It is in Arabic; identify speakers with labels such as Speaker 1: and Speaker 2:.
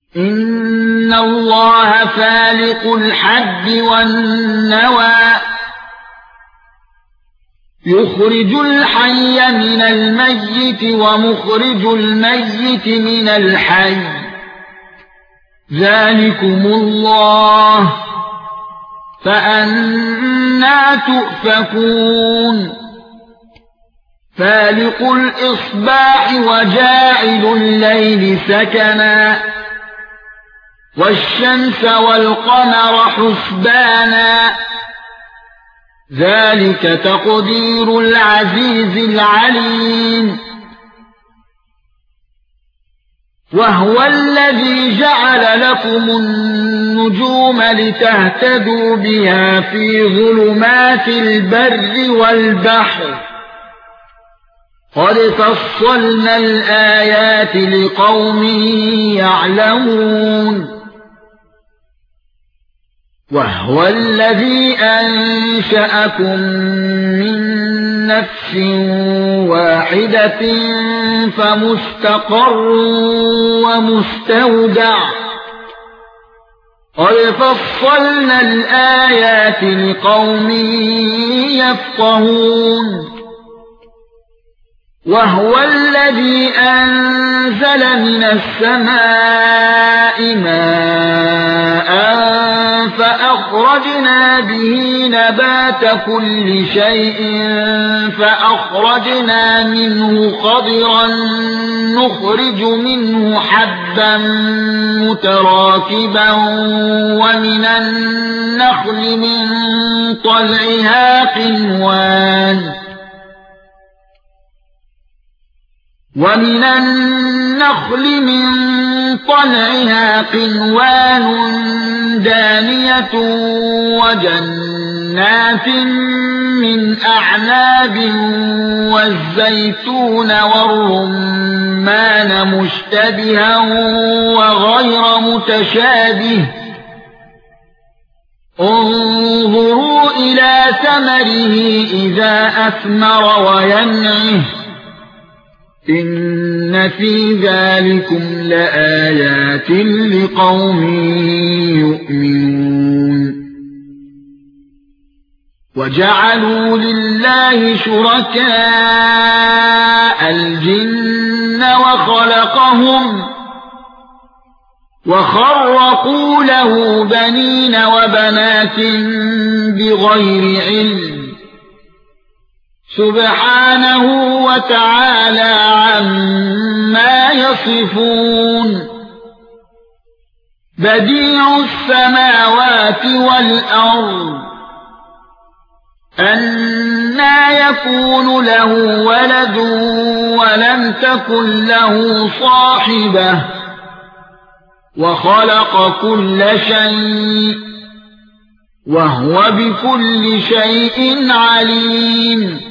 Speaker 1: إِنَّ اللَّهَ فَالِقُ الْحَبِّ وَالنَّوَى يُخْرِجُ الْحَيَّ مِنَ الْمَيِّتِ وَمُخْرِجُ الْمَيِّتِ مِنَ الْحَيِّ ذَلِكُمُ اللَّهُ فَأَنَّى تُؤْفَكُونَ فَالِقُ الْإِصْبَاحِ وَجَاعِلُ اللَّيْلِ سَكَنًا وَالشَّمْسَ وَالْقَمَرَ حُسْبَانًا ذَلِكَ تَقْدِيرُ الْعَزِيزِ الْعَلِيمِ وَهُوَ الَّذِي جَعَلَ لَكُمُ النُّجُومَ لِتَهْتَدُوا بِهَا فِي ظُلُمَاتِ الْبَرِّ وَالْبَحْرِ قَدْ فَصَّلْنَا الْآيَاتِ لِقَوْمٍ يَعْلَمُونَ وَهُوَ الَّذِي أَنشَأَكُم مِّن نَّفْسٍ وَاحِدَةٍ فَمُسْتَقَرٌّ وَمُسْتَوْدَعٌ قَدْ فَصَّلْنَا الْآيَاتِ لِقَوْمٍ يَفْقَهُونَ وَهُوَ الَّذِي أَنزَلَ مِنَ السَّمَاءِ مَاءً فَأَخْرَجْنَا بِهِ نَبَاتَ كُلِّ شَيْءٍ فَأَخْرَجْنَا مِنْهُ خَضِرًا نُخْرِجُ مِنْهُ حَبًّا مُتَرَاكِبًا وَمِنَ النَّخْلِ مِنْ طَلْعِهَا قِنْوَانٌ دَانِيَةٌ وَجَنَّاتٍ مِّنْ أَعْنَابٍ وَالزَّيْتُونَ وَالرُّمَّانَ مُشْتَبِهًا وَغَيْرَ مُتَشَابِهٍ انظُرُوا إِلَى ثَمَرِهِ إِذَا أَثْمَرَ وَيَنْعِهِ إِنَّ فِي ذَلِكُمْ لَآيَاتٍ لِقَوْمٍ يُؤْمِنُونَ وَجَعَلُوا لِلَّهِ شُرَكَاءَ الْجِنَّ وَخَلَقَهُمْ وَخَرَّقُوا لَهُ بَنِينَ وَبَنَاتٍ بِغَيْرِ عِلْمٍ سُبْحَانَهُ وَتَعَالَى عَمَّا يَصِفُونَ بَدِيعُ السَّمَاوَاتِ وَالْأَرْضِ أَنَّىٰ يَكُونُ لَهُ وَلَدٌ وَلَمْ تَكُن لَّهُ صَاحِبَةٌ وَخَلَقَ كُلَّ شَيْءٍ وَهُوَ بِكُلِّ شَيْءٍ عَلِيمٌ